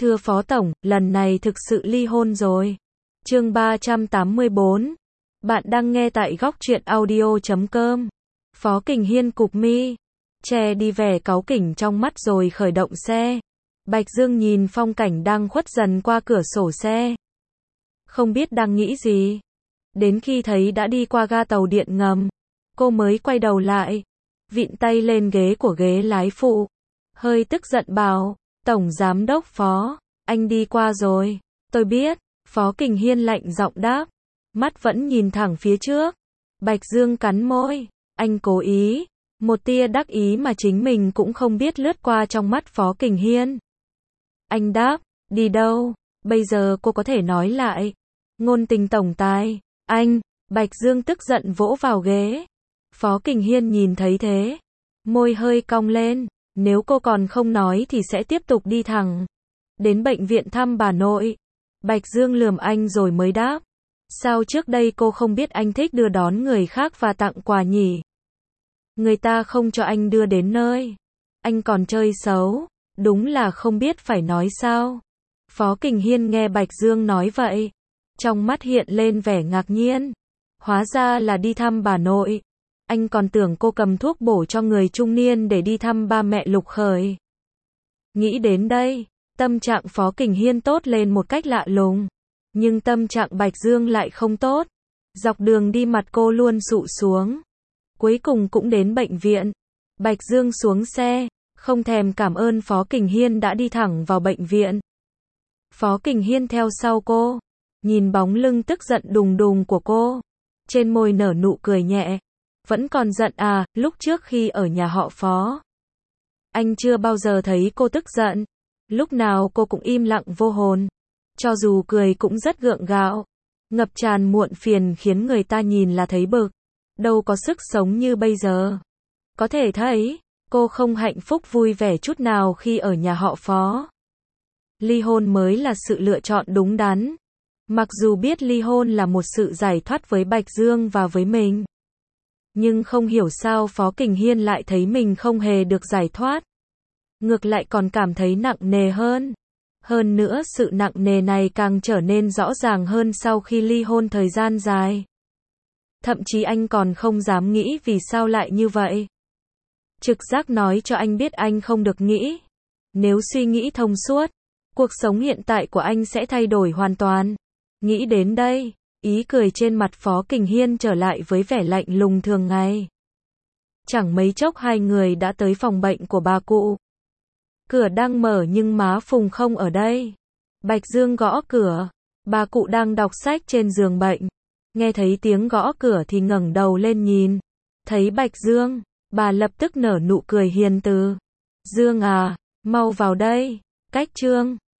Thưa Phó Tổng, lần này thực sự ly hôn rồi. Chương 384. Bạn đang nghe tại góc truyện audio.com. Phó Kình Hiên cụp mi, che đi vẻ cáu kỉnh trong mắt rồi khởi động xe. Bạch Dương nhìn phong cảnh đang khuất dần qua cửa sổ xe. Không biết đang nghĩ gì. Đến khi thấy đã đi qua ga tàu điện ngầm, cô mới quay đầu lại, vịn tay lên ghế của ghế lái phụ. Hơi tức giận bảo, Tổng Giám đốc Phó, anh đi qua rồi. Tôi biết, Phó Kình Hiên lạnh giọng đáp, mắt vẫn nhìn thẳng phía trước. Bạch Dương cắn môi, anh cố ý, một tia đắc ý mà chính mình cũng không biết lướt qua trong mắt Phó Kình Hiên. Anh đáp, đi đâu? Bây giờ cô có thể nói lại. Ngôn tình tổng tài, anh, Bạch Dương tức giận vỗ vào ghế. Phó Kình Hiên nhìn thấy thế, môi hơi cong lên, nếu cô còn không nói thì sẽ tiếp tục đi thẳng đến bệnh viện thăm bà nội. Bạch Dương lườm anh rồi mới đáp, sao trước đây cô không biết anh thích đưa đón người khác và tặng quà nhỉ? Người ta không cho anh đưa đến nơi, anh còn chơi xấu, đúng là không biết phải nói sao. Phó Kình Hiên nghe Bạch Dương nói vậy, trong mắt hiện lên vẻ ngạc nhiên, hóa ra là đi thăm bà nội. Anh còn tưởng cô cầm thuốc bổ cho người trung niên để đi thăm ba mẹ Lục Khởi. Nghĩ đến đây, tâm trạng Phó Kình Hiên tốt lên một cách lạ lùng, nhưng tâm trạng Bạch Dương lại không tốt. Dọc đường đi mặt cô luôn sụ xuống. Cuối cùng cũng đến bệnh viện. Bạch Dương xuống xe, không thèm cảm ơn Phó Kình Hiên đã đi thẳng vào bệnh viện. Phó Kình Hiên theo sau cô, nhìn bóng lưng tức giận đùng đùng của cô, trên môi nở nụ cười nhẹ. Vẫn còn giận à? Lúc trước khi ở nhà họ Phó, anh chưa bao giờ thấy cô tức giận. Lúc nào cô cũng im lặng vô hồn, cho dù cười cũng rất gượng gạo, ngập tràn muộn phiền khiến người ta nhìn là thấy bực, đâu có sức sống như bây giờ. Có thể thấy, cô không hạnh phúc vui vẻ chút nào khi ở nhà họ Phó. Ly hôn mới là sự lựa chọn đúng đắn. Mặc dù biết ly hôn là một sự giải thoát với Bạch Dương và với mình, nhưng không hiểu sao Phó Kình Hiên lại thấy mình không hề được giải thoát. Ngược lại còn cảm thấy nặng nề hơn. Hơn nữa sự nặng nề này càng trở nên rõ ràng hơn sau khi ly hôn thời gian dài. Thậm chí anh còn không dám nghĩ vì sao lại như vậy. Trực giác nói cho anh biết anh không được nghĩ. Nếu suy nghĩ thông suốt, cuộc sống hiện tại của anh sẽ thay đổi hoàn toàn. Nghĩ đến đây, ý cười trên mặt Phó Kình Hiên trở lại với vẻ lạnh lùng thường ngày. Chẳng mấy chốc hai người đã tới phòng bệnh của bà cụ. Cửa đang mở nhưng má Phùng không ở đây. Bạch Dương gõ cửa. Bà cụ đang đọc sách trên giường bệnh. Nghe thấy tiếng gõ cửa thì ngẩng đầu lên nhìn. Thấy Bạch Dương, bà lập tức nở nụ cười hiền từ. Dương à, mau vào đây. Cách Trương,